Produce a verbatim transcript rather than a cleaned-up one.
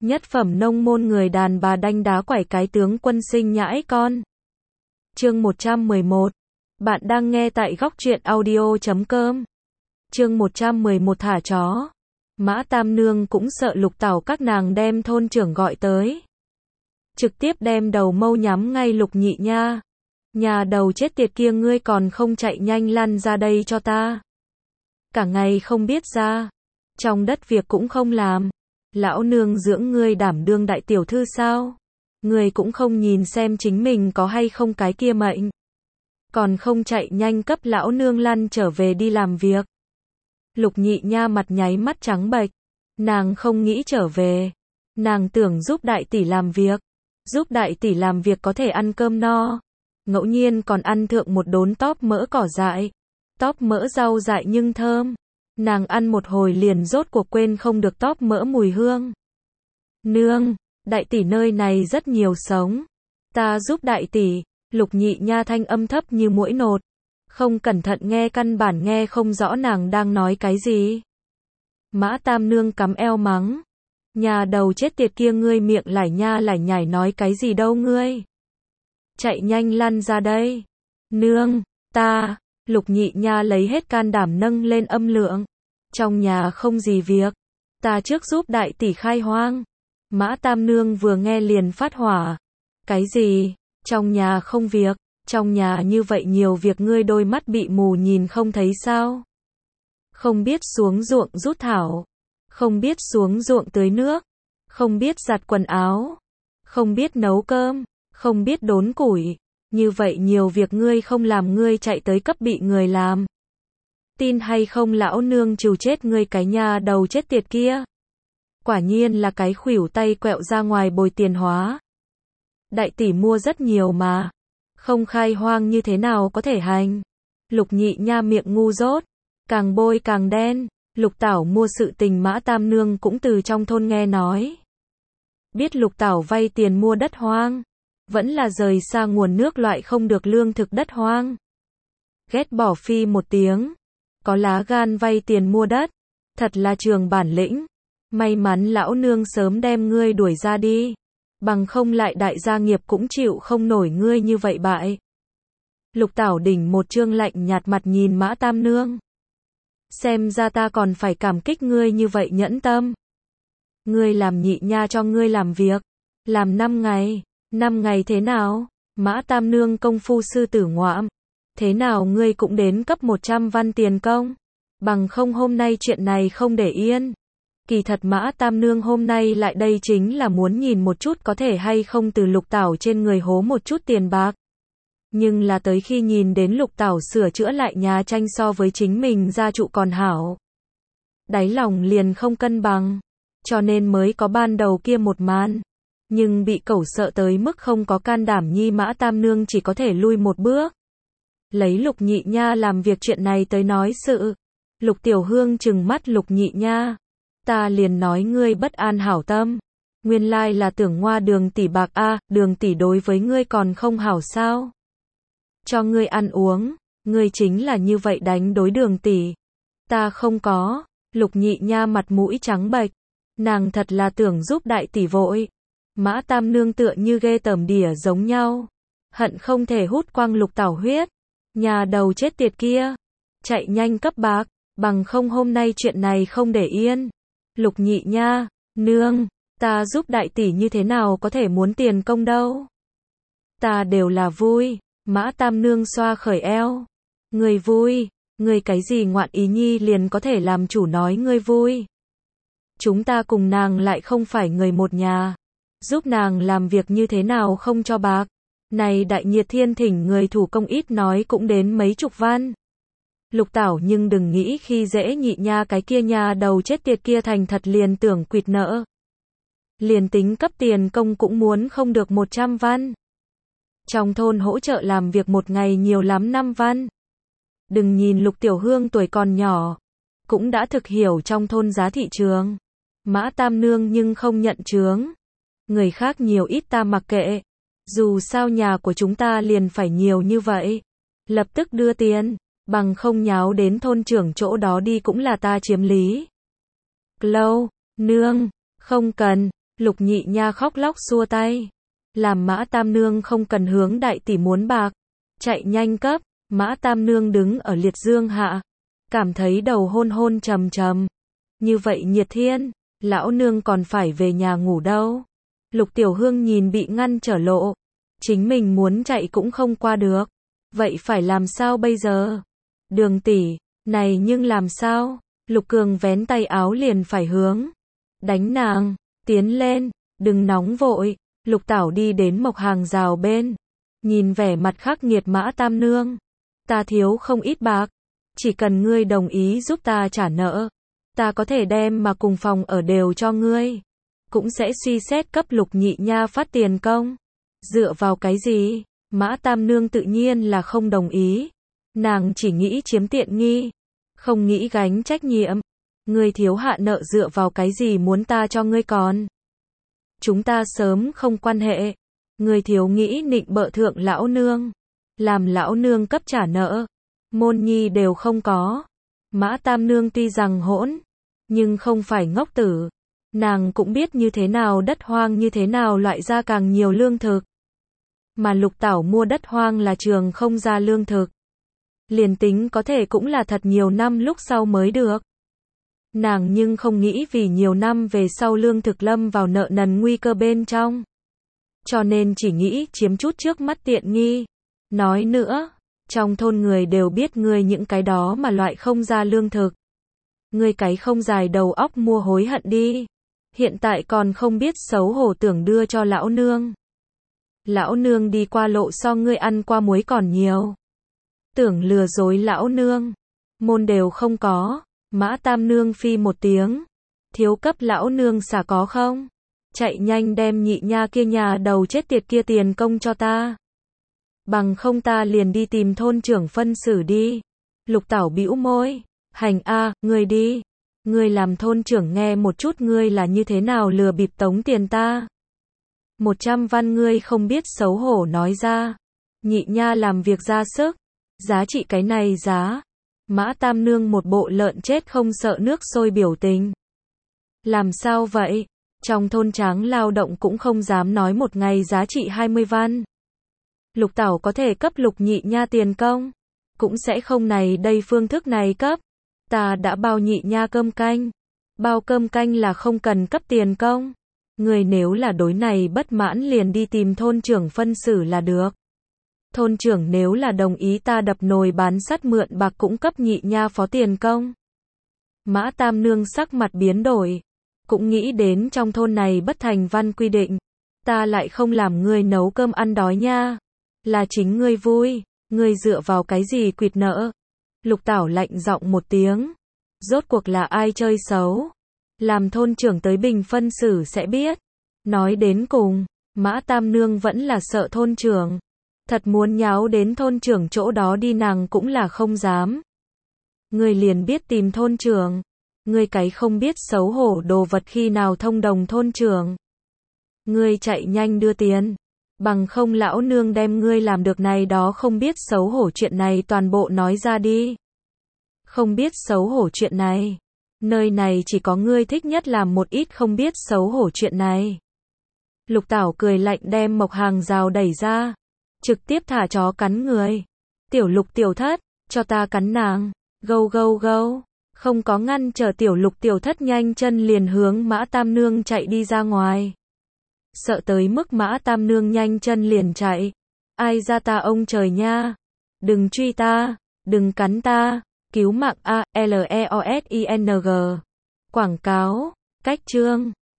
Nhất phẩm nông môn người đàn bà đanh đá quẩy cái tướng quân sinh nhãi con. Chương một trăm mười một. Bạn đang nghe tại góc truyện audio chấm com. Chương một trăm mười một thả chó. Mã Tam Nương cũng sợ Lục Tảo các nàng đem thôn trưởng gọi tới. Trực tiếp đem đầu mâu nhắm ngay Lục Nhị Nha. Nhà đầu chết tiệt kia, ngươi còn không chạy nhanh lăn ra đây cho ta. Cả ngày không biết ra. Trong đất việc cũng không làm. Lão nương dưỡng ngươi đảm đương đại tiểu thư sao? Ngươi cũng không nhìn xem chính mình có hay không cái kia mệnh. Còn không chạy nhanh cấp lão nương lăn trở về đi làm việc. Lục Nhị Nha mặt nháy mắt trắng bệch. Nàng không nghĩ trở về. Nàng tưởng giúp đại tỷ làm việc. Giúp đại tỷ làm việc có thể ăn cơm no. Ngẫu nhiên còn ăn thượng một đốn tóp mỡ cỏ dại. Tóp mỡ rau dại nhưng thơm. Nàng ăn một hồi liền rốt cuộc quên không được tóp mỡ mùi hương. Nương, đại tỷ nơi này rất nhiều sống. Ta giúp đại tỷ. Lục Nhị Nha thanh âm thấp như muỗi nột. Không cẩn thận nghe căn bản nghe không rõ nàng đang nói cái gì. Mã Tam Nương cắm eo mắng. Nhà đầu chết tiệt kia, ngươi miệng lải nha lải nhải nói cái gì đâu ngươi. Chạy nhanh lăn ra đây. Nương, ta, Lục Nhị Nha lấy hết can đảm nâng lên âm lượng. Trong nhà không gì việc. Ta trước giúp đại tỷ khai hoang. Mã Tam Nương vừa nghe liền phát hỏa. Cái gì? Trong nhà không việc. Trong nhà như vậy nhiều việc, ngươi đôi mắt bị mù nhìn không thấy sao? Không biết xuống ruộng rút thảo. Không biết xuống ruộng tưới nước. Không biết giặt quần áo. Không biết nấu cơm. Không biết đốn củi. Như vậy nhiều việc ngươi không làm, ngươi chạy tới cấp bị người làm. Tin hay không lão nương trừ chết ngươi cái nhà đầu chết tiệt kia. Quả nhiên là cái khuỷu tay quẹo ra ngoài bồi tiền hóa. Đại tỷ mua rất nhiều mà. Không khai hoang như thế nào có thể hành. Lục Nhị Nha miệng ngu dốt. Càng bôi càng đen. Lục Tảo mua sự tình Mã Tam Nương cũng từ trong thôn nghe nói. Biết Lục Tảo vay tiền mua đất hoang. Vẫn là rời xa nguồn nước loại không được lương thực đất hoang. Ghét bỏ phi một tiếng. Có lá gan vay tiền mua đất. Thật là trường bản lĩnh. May mắn lão nương sớm đem ngươi đuổi ra đi. Bằng không lại đại gia nghiệp cũng chịu không nổi ngươi như vậy bại. Lục Tảo đỉnh một trương lạnh nhạt mặt nhìn Mã Tam Nương. Xem ra ta còn phải cảm kích ngươi như vậy nhẫn tâm. Ngươi làm Nhị Nha cho ngươi làm việc. Làm năm ngày. Năm ngày thế nào? Mã Tam Nương công phu sư tử ngoạm. Thế nào ngươi cũng đến cấp một trăm văn tiền công. Bằng không hôm nay chuyện này không để yên. Kỳ thật Mã Tam Nương hôm nay lại đây chính là muốn nhìn một chút có thể hay không từ Lục Tảo trên người hố một chút tiền bạc. Nhưng là tới khi nhìn đến Lục Tảo sửa chữa lại nhà tranh so với chính mình gia trụ còn hảo. Đáy lòng liền không cân bằng. Cho nên mới có ban đầu kia một màn. Nhưng bị cẩu sợ tới mức không có can đảm nhi, Mã Tam Nương chỉ có thể lui một bước. Lấy Lục Nhị Nha làm việc chuyện này tới nói sự. Lục Tiểu Hương trừng mắt Lục Nhị Nha. Ta liền nói ngươi bất an hảo tâm. Nguyên lai là tưởng ngoa Đường tỷ bạc a, à, Đường tỷ đối với ngươi còn không hảo sao? Cho ngươi ăn uống, ngươi chính là như vậy đánh đối Đường tỷ. Ta không có. Lục Nhị Nha mặt mũi trắng bệch. Nàng thật là tưởng giúp đại tỷ vội. Mã Tam Nương tựa như ghê tởm đỉa giống nhau. Hận không thể hút quang Lục Tảo huyết. Nhà đầu chết tiệt kia. Chạy nhanh cấp bạc. Bằng không hôm nay chuyện này không để yên. Lục Nhị Nha. Nương. Ta giúp đại tỷ như thế nào có thể muốn tiền công đâu. Ta đều là vui. Mã Tam Nương xoa khởi eo. Người vui. Người cái gì ngoạn ý nhi liền có thể làm chủ nói ngươi vui. Chúng ta cùng nàng lại không phải người một nhà. Giúp nàng làm việc như thế nào không cho bạc. Này đại nhiệt thiên thỉnh người thủ công ít nói cũng đến mấy chục văn. Lục Tảo nhưng đừng nghĩ khi dễ Nhị Nha cái kia nhà đầu chết tiệt kia thành thật liền tưởng quỵt nợ. Liền tính cấp tiền công cũng muốn không được một trăm văn. Trong thôn hỗ trợ làm việc một ngày nhiều lắm năm văn. Đừng nhìn Lục Tiểu Hương tuổi còn nhỏ. Cũng đã thực hiểu trong thôn giá thị trường. Mã Tam Nương nhưng không nhận chướng. Người khác nhiều ít ta mặc kệ. Dù sao nhà của chúng ta liền phải nhiều như vậy. Lập tức đưa tiền. Bằng không nháo đến thôn trưởng chỗ đó đi cũng là ta chiếm lý. Lâu, nương, không cần. Lục Nhị Nha khóc lóc xua tay. Làm Mã Tam Nương không cần hướng đại tỷ muốn bạc. Chạy nhanh cấp. Mã Tam Nương đứng ở liệt dương hạ. Cảm thấy đầu hôn hôn trầm trầm. Như vậy nhiệt thiên, lão nương còn phải về nhà ngủ đâu. Lục Tiểu Hương nhìn bị ngăn trở lộ. Chính mình muốn chạy cũng không qua được. Vậy phải làm sao bây giờ? Đường tỷ, này nhưng làm sao? Lục Cường vén tay áo liền phải hướng. Đánh nàng, tiến lên, đừng nóng vội. Lục Tảo đi đến mộc hàng rào bên. Nhìn vẻ mặt khắc nghiệt Mã Tam Nương. Ta thiếu không ít bạc. Chỉ cần ngươi đồng ý giúp ta trả nợ. Ta có thể đem mà cùng phòng ở đều cho ngươi. Cũng sẽ suy xét cấp Lục Nhị Nha phát tiền công. Dựa vào cái gì? Mã Tam Nương tự nhiên là không đồng ý. Nàng chỉ nghĩ chiếm tiện nghi. Không nghĩ gánh trách nhiệm. Ngươi thiếu hạ nợ dựa vào cái gì muốn ta cho ngươi còn? Chúng ta sớm không quan hệ. Ngươi thiếu nghĩ nịnh bợ thượng lão nương. Làm lão nương cấp trả nợ. Môn nhi đều không có. Mã Tam Nương tuy rằng hỗn, nhưng không phải ngốc tử. Nàng cũng biết như thế nào đất hoang như thế nào loại ra càng nhiều lương thực. Mà Lục Tảo mua đất hoang là trường không ra lương thực. Liền tính có thể cũng là thật nhiều năm lúc sau mới được. Nàng nhưng không nghĩ vì nhiều năm về sau lương thực lâm vào nợ nần nguy cơ bên trong. Cho nên chỉ nghĩ chiếm chút trước mắt tiện nghi. Nói nữa, trong thôn người đều biết ngươi những cái đó mà loại không ra lương thực. Ngươi cái không dài đầu óc mua hối hận đi. Hiện tại còn không biết xấu hổ tưởng đưa cho lão nương. Lão nương đi qua lộ so ngươi ăn qua muối còn nhiều. Tưởng lừa dối lão nương. Môn đều không có. Mã Tam Nương phi một tiếng. Thiếu cấp lão nương xả có không? Chạy nhanh đem Nhị Nha kia nhà đầu chết tiệt kia tiền công cho ta. Bằng không ta liền đi tìm thôn trưởng phân xử đi. Lục Tảo bĩu môi. Hành a, ngươi đi. Ngươi làm thôn trưởng nghe một chút ngươi là như thế nào lừa bịp tống tiền ta. Một trăm văn ngươi không biết xấu hổ nói ra. Nhị Nha làm việc ra sức. Giá trị cái này giá. Mã Tam Nương một bộ lợn chết không sợ nước sôi biểu tình. Làm sao vậy? Trong thôn tráng lao động cũng không dám nói một ngày giá trị hai mươi văn. Lục Tảo có thể cấp Lục Nhị Nha tiền công. Cũng sẽ không này đây phương thức này cấp. Ta đã bao Nhị Nha cơm canh. Bao cơm canh là không cần cấp tiền công. Người nếu là đối này bất mãn liền đi tìm thôn trưởng phân xử là được. Thôn trưởng nếu là đồng ý ta đập nồi bán sắt mượn bạc cũng cấp Nhị Nha phó tiền công. Mã Tam Nương sắc mặt biến đổi. Cũng nghĩ đến trong thôn này bất thành văn quy định. Ta lại không làm ngươi nấu cơm ăn đói nha. Là chính ngươi vui. Ngươi dựa vào cái gì quỵt nợ? Lục Tảo lạnh giọng một tiếng. Rốt cuộc là ai chơi xấu? Làm thôn trưởng tới bình phân xử sẽ biết. Nói đến cùng, Mã Tam Nương vẫn là sợ thôn trưởng. Thật muốn nháo đến thôn trưởng chỗ đó đi nàng cũng là không dám. Ngươi liền biết tìm thôn trưởng. Ngươi cái không biết xấu hổ đồ vật khi nào thông đồng thôn trưởng. Ngươi chạy nhanh đưa tiền. Bằng không lão nương đem ngươi làm được này đó không biết xấu hổ chuyện này toàn bộ nói ra đi. Không biết xấu hổ chuyện này. Nơi này chỉ có ngươi thích nhất làm một ít không biết xấu hổ chuyện này. Lục Tảo cười lạnh đem mộc hàng rào đẩy ra. Trực tiếp thả chó cắn người. Tiểu Lục tiểu thất, cho ta cắn nàng. Gâu gâu gâu. Không có ngăn trở Tiểu Lục tiểu thất nhanh chân liền hướng Mã Tam Nương chạy đi ra ngoài. Sợ tới mức Mã Tam Nương nhanh chân liền chạy. Ai ra ta ông trời nha. Đừng truy ta. Đừng cắn ta. Cứu mạng A, L E O S I N G. Quảng cáo. Cách chương.